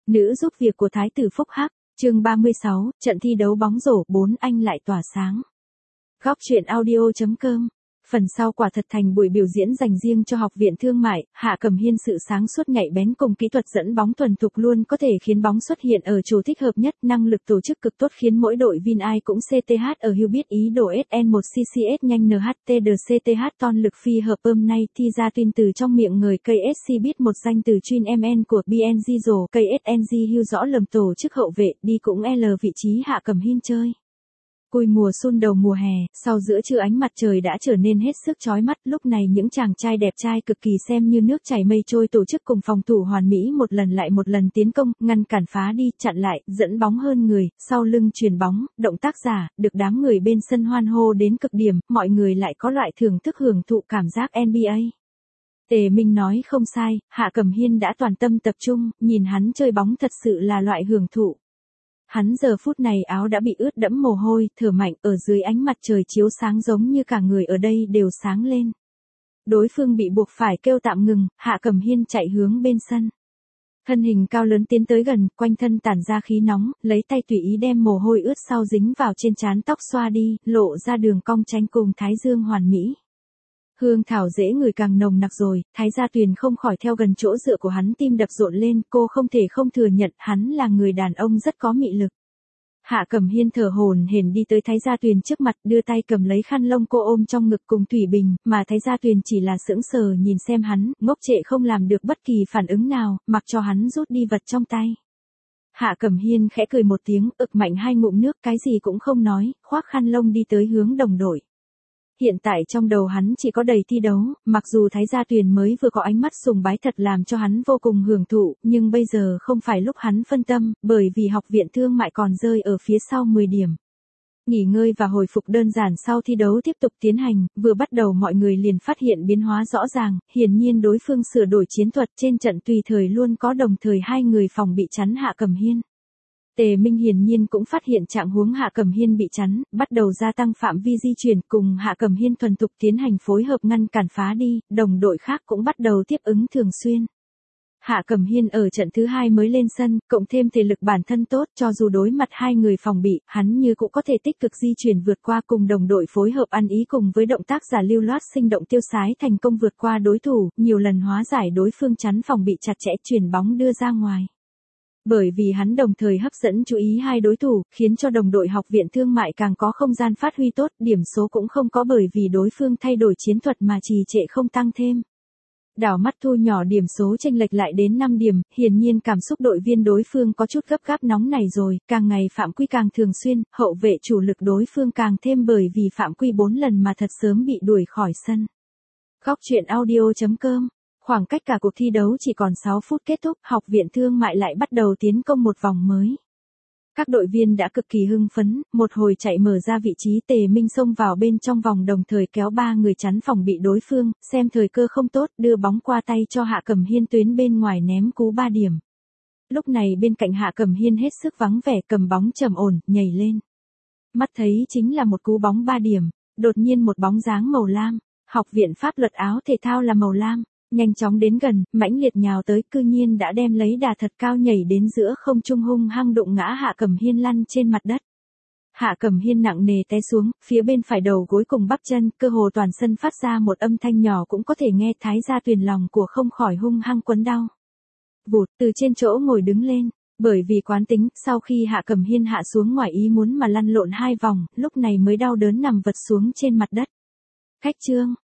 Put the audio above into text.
Nữ giúp việc của Thái tử Phúc Hắc, chương 36, trận thi đấu bóng rổ 4 anh lại tỏa sáng. Góc truyện audio.com. Phần sau quả thật thành buổi biểu diễn dành riêng cho Học viện Thương mại, Hạ Cẩm Hiên sự sáng suốt nhạy bén cùng kỹ thuật dẫn bóng thuần thục luôn có thể khiến bóng xuất hiện ở chỗ thích hợp nhất, năng lực tổ chức cực tốt khiến mỗi đội Vin ai cũng CTH ở Hưu biết ý đồ SN1 CCS nhanh NHTDCTH ton lực phi hợp ôm nay thi ra tuyên từ trong miệng người KSC biết một danh từ chuyên MN của BNG rồ KSNG Hưu rõ lầm tổ chức hậu vệ đi cũng L vị trí Hạ Cẩm Hiên chơi. Cùi mùa xuân đầu mùa hè, sau giữa trưa ánh mặt trời đã trở nên hết sức chói mắt, lúc này những chàng trai đẹp trai cực kỳ xem như nước chảy mây trôi tổ chức cùng phòng thủ hoàn mỹ một lần lại một lần tiến công, ngăn cản phá đi, chặn lại, dẫn bóng hơn người, sau lưng chuyền bóng, động tác giả, được đám người bên sân hoan hô đến cực điểm, mọi người lại có loại thưởng thức hưởng thụ cảm giác NBA. Tề Minh nói không sai, Hạ Cẩm Hiên đã toàn tâm tập trung, nhìn hắn chơi bóng thật sự là loại hưởng thụ. Hắn giờ phút này áo đã bị ướt đẫm mồ hôi, thở mạnh ở dưới ánh mặt trời chiếu sáng giống như cả người ở đây đều sáng lên. Đối phương bị buộc phải kêu tạm ngừng, Hạ Cẩm Hiên chạy hướng bên sân. Thân hình cao lớn tiến tới gần, quanh thân tản ra khí nóng, lấy tay tùy ý đem mồ hôi ướt sau dính vào trên trán tóc xoa đi, lộ ra đường cong tranh cùng thái dương hoàn mỹ. Hương thảo dễ người càng nồng nặc rồi, Thái Gia Tuyền không khỏi theo gần chỗ dựa của hắn tim đập rộn lên, cô không thể không thừa nhận hắn là người đàn ông rất có mị lực. Hạ Cẩm Hiên thở hổn hển đi tới Thái Gia Tuyền trước mặt, đưa tay cầm lấy khăn lông cô ôm trong ngực cùng Thủy Bình, mà Thái Gia Tuyền chỉ là sững sờ nhìn xem hắn, ngốc trệ không làm được bất kỳ phản ứng nào, mặc cho hắn rút đi vật trong tay. Hạ Cẩm Hiên khẽ cười một tiếng, ực mạnh hai ngụm nước, cái gì cũng không nói, khoác khăn lông đi tới hướng đồng đội. Hiện tại trong đầu hắn chỉ có đầy thi đấu, mặc dù Thái Gia Tuyền mới vừa có ánh mắt sùng bái thật làm cho hắn vô cùng hưởng thụ, nhưng bây giờ không phải lúc hắn phân tâm, bởi vì Học viện Thương mại còn rơi ở phía sau 10 điểm. Nghỉ ngơi và hồi phục đơn giản sau thi đấu tiếp tục tiến hành, vừa bắt đầu mọi người liền phát hiện biến hóa rõ ràng, hiển nhiên đối phương sửa đổi chiến thuật trên trận tùy thời luôn có đồng thời hai người phòng bị chắn Hạ Cẩm Hiên. Tề Minh hiển nhiên cũng phát hiện trạng huống Hạ Cẩm Hiên bị chắn, bắt đầu gia tăng phạm vi di chuyển cùng Hạ Cẩm Hiên thuần thục tiến hành phối hợp ngăn cản phá đi, đồng đội khác cũng bắt đầu tiếp ứng thường xuyên. Hạ Cẩm Hiên ở trận thứ 2 mới lên sân, cộng thêm thể lực bản thân tốt, cho dù đối mặt hai người phòng bị, hắn như cũng có thể tích cực di chuyển vượt qua cùng đồng đội phối hợp ăn ý cùng với động tác giả lưu loát sinh động tiêu sái thành công vượt qua đối thủ, nhiều lần hóa giải đối phương chắn phòng bị chặt chẽ chuyển bóng đưa ra ngoài. Bởi vì hắn đồng thời hấp dẫn chú ý hai đối thủ, khiến cho đồng đội Học viện Thương mại càng có không gian phát huy tốt, điểm số cũng không có bởi vì đối phương thay đổi chiến thuật mà trì trệ không tăng thêm. Đảo mắt thu nhỏ điểm số chênh lệch lại đến 5 điểm, hiển nhiên cảm xúc đội viên đối phương có chút gấp gáp nóng này rồi, càng ngày phạm quy càng thường xuyên, hậu vệ chủ lực đối phương càng thêm bởi vì phạm quy 4 lần mà thật sớm bị đuổi khỏi sân. Góc truyện audio.com. Khoảng cách cả cuộc thi đấu chỉ còn 6 phút kết thúc, Học viện Thương mại lại bắt đầu tiến công một vòng mới. Các đội viên đã cực kỳ hưng phấn, một hồi chạy mở ra vị trí Tề Minh xông vào bên trong vòng đồng thời kéo 3 người chắn phòng bị đối phương, xem thời cơ không tốt, đưa bóng qua tay cho Hạ Cẩm Hiên tuyến bên ngoài ném cú 3 điểm. Lúc này bên cạnh Hạ Cẩm Hiên hết sức vắng vẻ cầm bóng trầm ổn, nhảy lên. Mắt thấy chính là một cú bóng 3 điểm, đột nhiên một bóng dáng màu lam, Học viện Pháp luật áo thể thao là màu lam. Nhanh chóng đến gần, mãnh liệt nhào tới, cư nhiên đã đem lấy đà thật cao nhảy đến giữa không trung hung hăng đụng ngã Hạ Cẩm Hiên lăn trên mặt đất. Hạ Cẩm Hiên nặng nề té xuống, phía bên phải đầu gối cùng bắp chân, cơ hồ toàn sân phát ra một âm thanh nhỏ cũng có thể nghe. Thái Gia Tuyền lòng của không khỏi hung hăng quấn đau. Vụt, từ trên chỗ ngồi đứng lên, bởi vì quán tính, sau khi Hạ Cẩm Hiên hạ xuống ngoài ý muốn mà lăn lộn 2 vòng, lúc này mới đau đớn nằm vật xuống trên mặt đất. Khách trương,